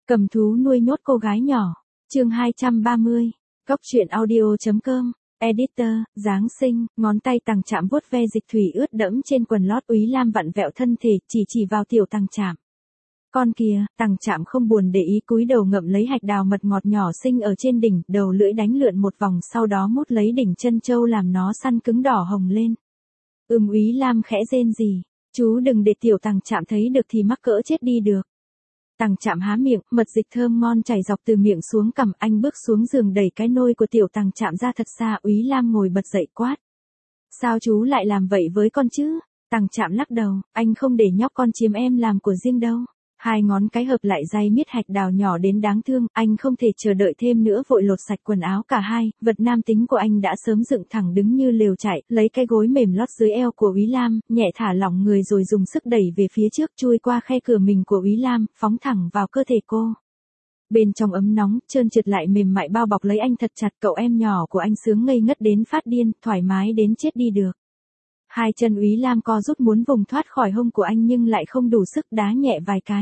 Cầm thú nuôi nhốt cô gái nhỏ. Chương 230. Cốc truyện audio.com. Editor, Giáng sinh, ngón tay Tằng Trạm vuốt ve dịch thủy ướt đẫm trên quần lót Úy Lam vặn vẹo thân thể, chỉ vào tiểu Tằng Trạm. Con kia, Tằng Trạm không buồn để ý cúi đầu ngậm lấy hạch đào mật ngọt nhỏ xinh ở trên đỉnh, đầu lưỡi đánh lượn một vòng sau đó mút lấy đỉnh chân châu làm nó săn cứng đỏ hồng lên. Úy Lam khẽ rên rỉ, chú đừng để tiểu Tằng Trạm thấy được thì mắc cỡ chết đi được. Tằng Trạm há miệng, mật dịch thơm ngon chảy dọc từ miệng xuống cằm, anh bước xuống giường đẩy cái nôi của tiểu Tằng Trạm ra thật xa. Úy Lam ngồi bật dậy quát. Sao chú lại làm vậy với con chứ? Tằng Trạm lắc đầu, anh không để nhóc con chiếm em làm của riêng đâu. Hai ngón cái hợp lại day miết hạch đào nhỏ đến đáng thương, anh không thể chờ đợi thêm nữa vội lột sạch quần áo cả hai, vật nam tính của anh đã sớm dựng thẳng đứng như lều trại, lấy cái gối mềm lót dưới eo của Úy Lam, nhẹ thả lỏng người rồi dùng sức đẩy về phía trước chui qua khe cửa mình của Úy Lam, phóng thẳng vào cơ thể cô. Bên trong ấm nóng, trơn trượt lại mềm mại bao bọc lấy anh thật chặt, cậu em nhỏ của anh sướng ngây ngất đến phát điên, thoải mái đến chết đi được. Hai chân Úy Lam co rút muốn vùng thoát khỏi hông của anh nhưng lại không đủ sức đá nhẹ vài cái.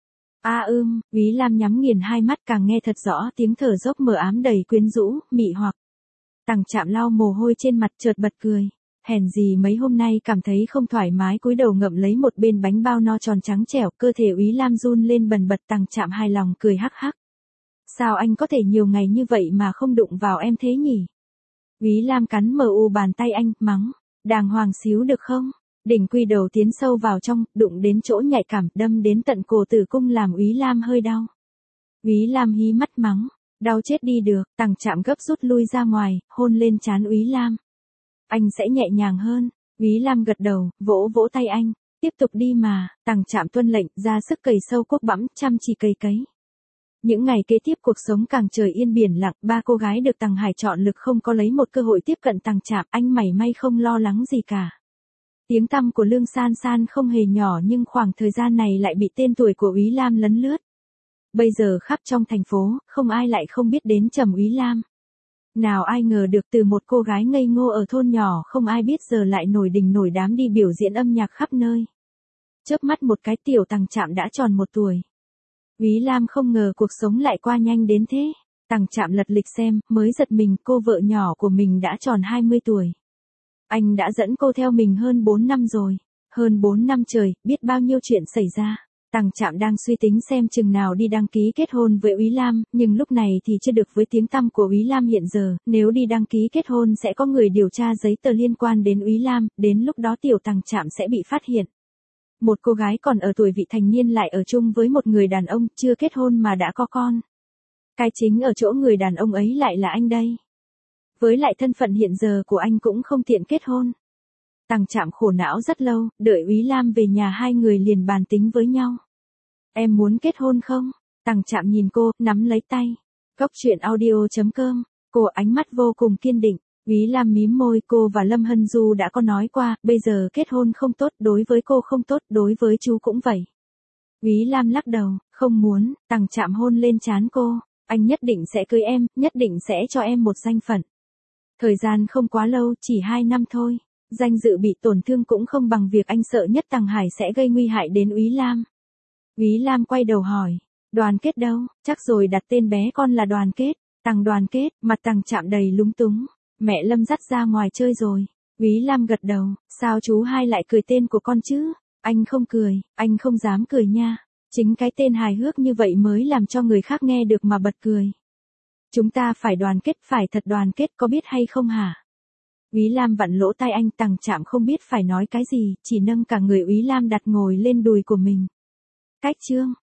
Úy Lam nhắm nghiền hai mắt càng nghe thật rõ tiếng thở dốc mờ ám đầy quyến rũ, mị hoặc. Tằng Trạm lau mồ hôi trên mặt chợt bật cười. Hèn gì mấy hôm nay cảm thấy không thoải mái cúi đầu ngậm lấy một bên bánh bao no tròn trắng trẻo, cơ thể Úy Lam run lên bần bật. Tằng Trạm hài lòng cười hắc hắc. Sao anh có thể nhiều ngày như vậy mà không đụng vào em thế nhỉ? Úy Lam cắn bàn tay anh, mắng. Đàng hoàng xíu được không? Đỉnh quy đầu tiến sâu vào trong, đụng đến chỗ nhạy cảm, đâm đến tận cổ tử cung làm Úy Lam hơi đau. Úy Lam hí mắt mắng, đau chết đi được. Tằng Trạm gấp rút lui ra ngoài, hôn lên trán Úy Lam. Anh sẽ nhẹ nhàng hơn. Úy Lam gật đầu, vỗ vỗ tay anh, tiếp tục đi mà. Tằng Trạm tuân lệnh, ra sức cày sâu cuốc bẵm, chăm chỉ cày cấy. Những ngày kế tiếp cuộc sống càng trời yên biển lặng, ba cô gái được Tằng Hải chọn lực không có lấy một cơ hội tiếp cận Tằng Trạm, anh mảy may không lo lắng gì cả. Tiếng tăm của Lương San San không hề nhỏ nhưng khoảng thời gian này lại bị tên tuổi của Úy Lam lấn lướt. Bây giờ khắp trong thành phố, không ai lại không biết đến Trầm Úy Lam. Nào ai ngờ được từ một cô gái ngây ngô ở thôn nhỏ không ai biết giờ lại nổi đình nổi đám đi biểu diễn âm nhạc khắp nơi. Chớp mắt một cái tiểu Tằng Trạm đã tròn 1 tuổi. Úy Lam không ngờ cuộc sống lại qua nhanh đến thế. Tằng Trạm lật lịch xem, mới giật mình cô vợ nhỏ của mình đã tròn 20 tuổi. Anh đã dẫn cô theo mình hơn 4 năm rồi. Hơn 4 năm trời, biết bao nhiêu chuyện xảy ra. Tằng Trạm đang suy tính xem chừng nào đi đăng ký kết hôn với Úy Lam, nhưng lúc này thì chưa được với tiếng tăm của Úy Lam hiện giờ, nếu đi đăng ký kết hôn sẽ có người điều tra giấy tờ liên quan đến Úy Lam, đến lúc đó tiểu Tằng Trạm sẽ bị phát hiện. Một cô gái còn ở tuổi vị thành niên lại ở chung với một người đàn ông chưa kết hôn mà đã có con. Cái chính ở chỗ người đàn ông ấy lại là anh đây. Với lại thân phận hiện giờ của anh cũng không tiện kết hôn. Tằng Trạm khổ não rất lâu, đợi Úy Lam về nhà hai người liền bàn tính với nhau. Em muốn kết hôn không? Tằng Trạm nhìn cô, nắm lấy tay. Cốc truyện audio.com. Cô ánh mắt vô cùng kiên định. Úy Lam mím môi, cô và Lâm Hân Du đã có nói qua, bây giờ kết hôn không tốt, đối với cô không tốt, đối với chú cũng vậy. Úy Lam lắc đầu, không muốn. Tằng Trạm hôn lên trán cô. Anh nhất định sẽ cưới em, nhất định sẽ cho em một danh phận. Thời gian không quá lâu, chỉ 2 năm thôi. Danh dự bị tổn thương cũng không bằng việc anh sợ nhất Tằng Hải sẽ gây nguy hại đến Úy Lam. Úy Lam quay đầu hỏi, Đoàn Kết đâu? Chắc rồi đặt tên bé con là Đoàn Kết. Tằng Đoàn Kết, mặt Tằng Trạm đầy lúng túng. Mẹ Lâm dắt ra ngoài chơi rồi. Úy Lam gật đầu, sao chú hai lại cười tên của con chứ? Anh không cười, anh không dám cười nha. Chính cái tên hài hước như vậy mới làm cho người khác nghe được mà bật cười. Chúng ta phải đoàn kết, phải thật đoàn kết, có biết hay không hả? Úy Lam vặn lỗ tai anh. Tằng Trạm không biết phải nói cái gì, chỉ nâng cả người Úy Lam đặt ngồi lên đùi của mình. Cách chương